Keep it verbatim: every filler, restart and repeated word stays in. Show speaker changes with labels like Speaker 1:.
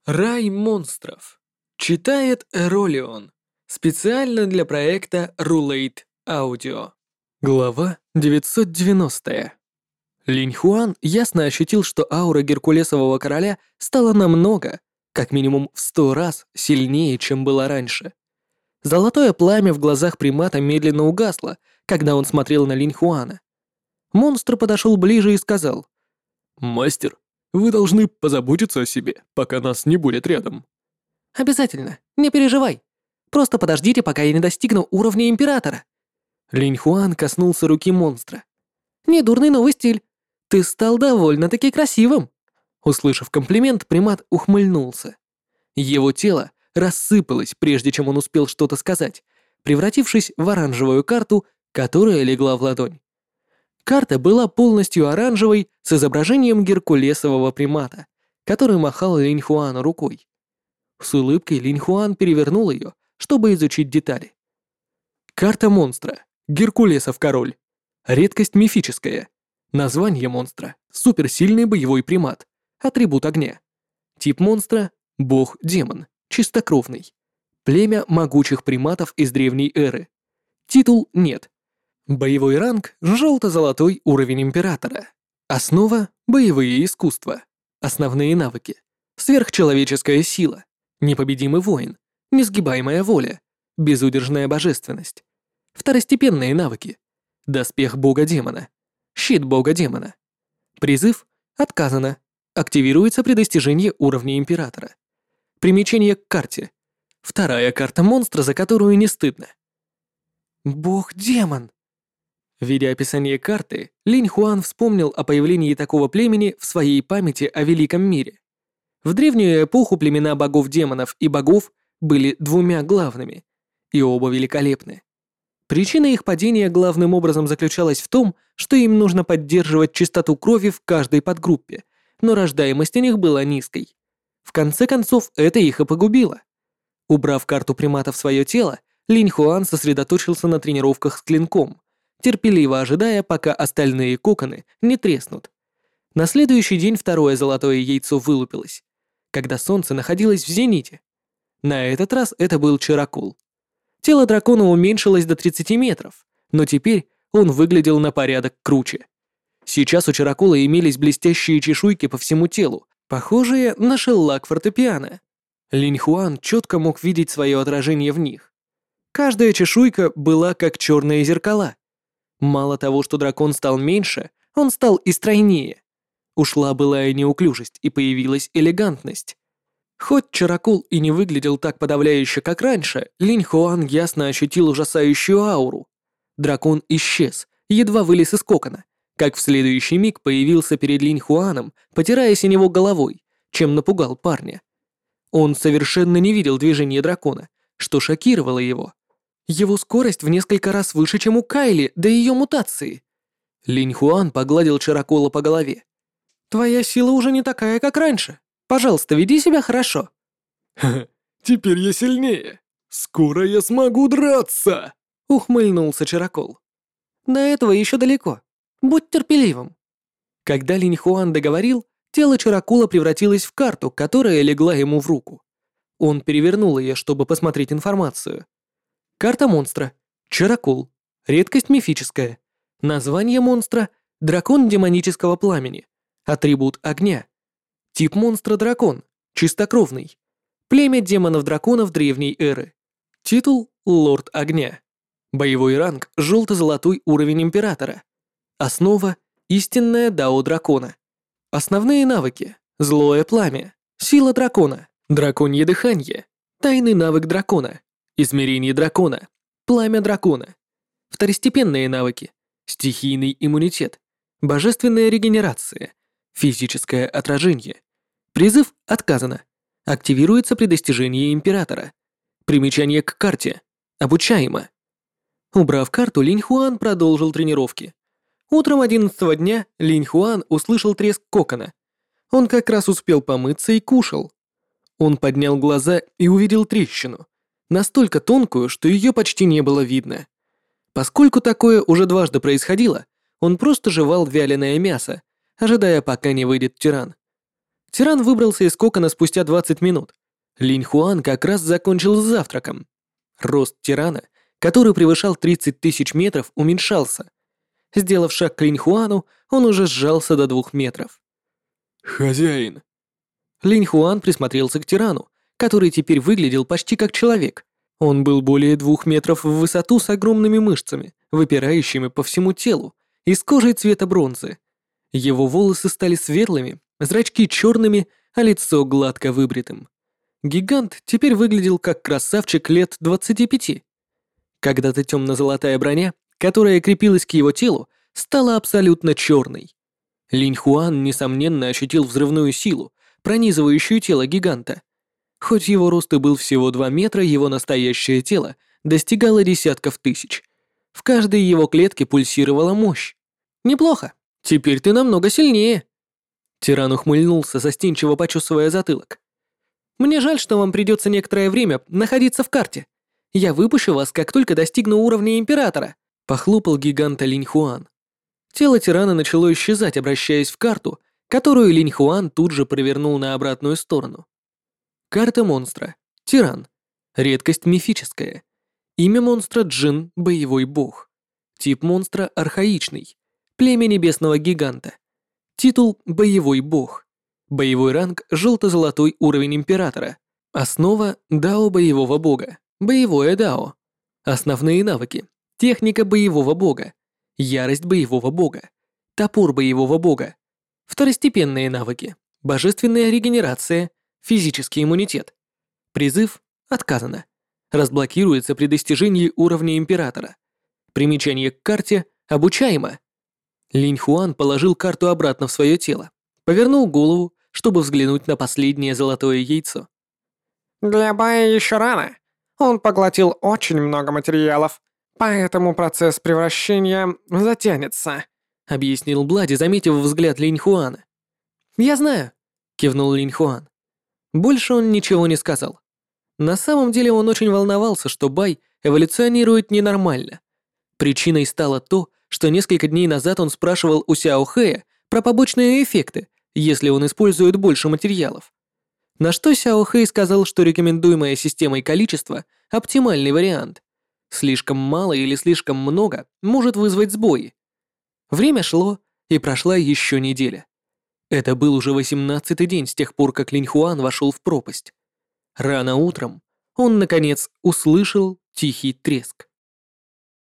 Speaker 1: Рай монстров. Читает Эролион. Специально для проекта Rulate Audio. Глава девятьсот девяностая. Линь Хуан ясно ощутил, что аура Геркулесового короля стала намного, как минимум в сто раз, сильнее, чем было раньше. Золотое пламя в глазах примата медленно угасло, когда он смотрел на Линь Хуана. Монстр подошел ближе и сказал: «Мастер, вы должны позаботиться о себе, пока нас не будет рядом». «Обязательно, не переживай. Просто подождите, пока я не достигну уровня императора». Линь Хуан коснулся руки монстра. «Недурный новый стиль. Ты стал довольно-таки красивым». Услышав комплимент, примат ухмыльнулся. Его тело рассыпалось, прежде чем он успел что-то сказать, превратившись в оранжевую карту, которая легла в ладонь. Карта была полностью оранжевой с изображением геркулесового примата, который махал Линь Хуану рукой. С улыбкой Линь Хуан перевернул ее, чтобы изучить детали. Карта монстра. Геркулесов король. Редкость мифическая. Название монстра. Суперсильный боевой примат. Атрибут огня. Тип монстра. Бог-демон. Чистокровный. Племя могучих приматов из древней эры. Титул нет. Боевой ранг – желто-золотой уровень императора. Основа – боевые искусства. Основные навыки. Сверхчеловеческая сила. Непобедимый воин. Несгибаемая воля. Безудержная божественность. Второстепенные навыки. Доспех бога-демона. Щит бога-демона. Призыв отказано. Активируется при достижении уровня императора. Примечание к карте. Вторая карта монстра, за которую не стыдно. Бог-демон. Видя описание карты, Линь Хуан вспомнил о появлении такого племени в своей памяти о великом мире. В древнюю эпоху племена богов-демонов и богов были двумя главными, и оба великолепны. Причина их падения главным образом заключалась в том, что им нужно поддерживать чистоту крови в каждой подгруппе, но рождаемость у них была низкой. В конце концов, это их и погубило. Убрав карту примата в свое тело, Линь Хуан сосредоточился на тренировках с клинком, терпеливо ожидая, пока остальные коконы не треснут. На следующий день второе золотое яйцо вылупилось, когда солнце находилось в зените. На этот раз это был чаракул. Тело дракона уменьшилось до тридцати метров, но теперь он выглядел на порядок круче. Сейчас у чаракула имелись блестящие чешуйки по всему телу, похожие на шеллак фортепиано. Линь Хуан четко мог видеть свое отражение в них. Каждая чешуйка была как черные зеркала. Мало того, что дракон стал меньше, он стал и стройнее. Ушла былая неуклюжесть и появилась элегантность. Хоть чаракул и не выглядел так подавляюще, как раньше, Линь Хуан ясно ощутил ужасающую ауру. Дракон исчез, едва вылез из кокона, как в следующий миг появился перед Линь Хуаном, потирая синего головой, чем напугал парня. Он совершенно не видел движения дракона, что шокировало его. Его скорость в несколько раз выше, чем у Кайли до ее мутации. Линь Хуан погладил чаракула по голове. «Твоя сила уже не такая, как раньше. Пожалуйста, веди себя хорошо».
Speaker 2: «Ха-ха, теперь я сильнее. Скоро я смогу драться!» —
Speaker 1: ухмыльнулся чаракул. «До этого еще далеко. Будь терпеливым». Когда Линь Хуан договорил, тело чаракула превратилось в карту, которая легла ему в руку. Он перевернул ее, чтобы посмотреть информацию. Карта монстра. Чаракул. Редкость мифическая. Название монстра – дракон демонического пламени. Атрибут огня. Тип монстра – дракон. Чистокровный. Племя демонов-драконов древней эры. Титул – лорд огня. Боевой ранг – желто-золотой уровень императора. Основа – истинное дао дракона. Основные навыки – злое пламя. Сила дракона. Драконье дыхание. Тайный навык дракона. Измерение дракона. Пламя дракона. Второстепенные навыки. Стихийный иммунитет. Божественная регенерация. Физическое отражение. Призыв отказано. Активируется при достижении императора. Примечание к карте. Обучаемо. Убрав карту, Линь Хуан продолжил тренировки. Утром одиннадцатого дня Линь Хуан услышал треск кокона. Он как раз успел помыться и кушал. Он поднял глаза и увидел трещину. Настолько тонкую, что ее почти не было видно. Поскольку такое уже дважды происходило, он просто жевал вяленое мясо, ожидая, пока не выйдет тиран. Тиран выбрался из кокона спустя двадцать минут. Линь Хуан как раз закончил с завтраком. Рост тирана, который превышал тридцать тысяч метров, уменьшался. Сделав шаг к Линь Хуану, он уже сжался до двух метров.
Speaker 2: «Хозяин!»
Speaker 1: Линь Хуан присмотрелся к тирану, который теперь выглядел почти как человек. Он был более двух метров в высоту с огромными мышцами, выпирающими по всему телу, и с кожей цвета бронзы. Его волосы стали светлыми, зрачки черными, а лицо гладко выбритым. Гигант теперь выглядел как красавчик лет двадцати пяти. Когда-то темно-золотая броня, которая крепилась к его телу, стала абсолютно черной. Линь Хуан, несомненно, ощутил взрывную силу, пронизывающую тело гиганта. Хоть его рост и был всего два метра, его настоящее тело достигало десятков тысяч. В каждой его клетке пульсировала мощь. «Неплохо. Теперь ты намного сильнее». Тиран ухмыльнулся, застенчиво почесывая затылок. «Мне жаль, что вам придется некоторое время находиться в карте. Я выпущу вас, как только достигну уровня Императора», — похлопал гиганта Линь Хуан. Тело тирана начало исчезать, обращаясь в карту, которую Линь Хуан тут же провернул на обратную сторону. Карта монстра. Тиран. Редкость мифическая. Имя монстра Джин, боевой бог. Тип монстра архаичный. Племя небесного гиганта. Титул боевой бог. Боевой ранг желто-золотой уровень императора. Основа дао боевого бога. Боевое дао. Основные навыки. Техника боевого бога. Ярость боевого бога. Топор боевого бога. Второстепенные навыки. Божественная регенерация. Физический иммунитет. Призыв отказано. Разблокируется при достижении уровня императора. Примечание к карте обучаемо. Линь Хуан положил карту обратно в свое тело, повернул голову, чтобы взглянуть на последнее золотое яйцо.
Speaker 3: Для Бая еще рано. Он поглотил очень много материалов, поэтому процесс превращения затянется,
Speaker 1: объяснил Блади, заметив взгляд Линь Хуана. «Я знаю», — кивнул Линь Хуан. Больше он ничего не сказал. На самом деле он очень волновался, что Бай эволюционирует ненормально. Причиной стало то, что несколько дней назад он спрашивал у Сяо Хэя про побочные эффекты, если он использует больше материалов. На что Сяо Хэй сказал, что рекомендуемое системой количество – оптимальный вариант. Слишком мало или слишком много может вызвать сбои. Время шло, и прошла еще неделя. Это был уже восемнадцатый день с тех пор, как Линь Хуан вошел в пропасть. Рано утром он, наконец, услышал тихий треск.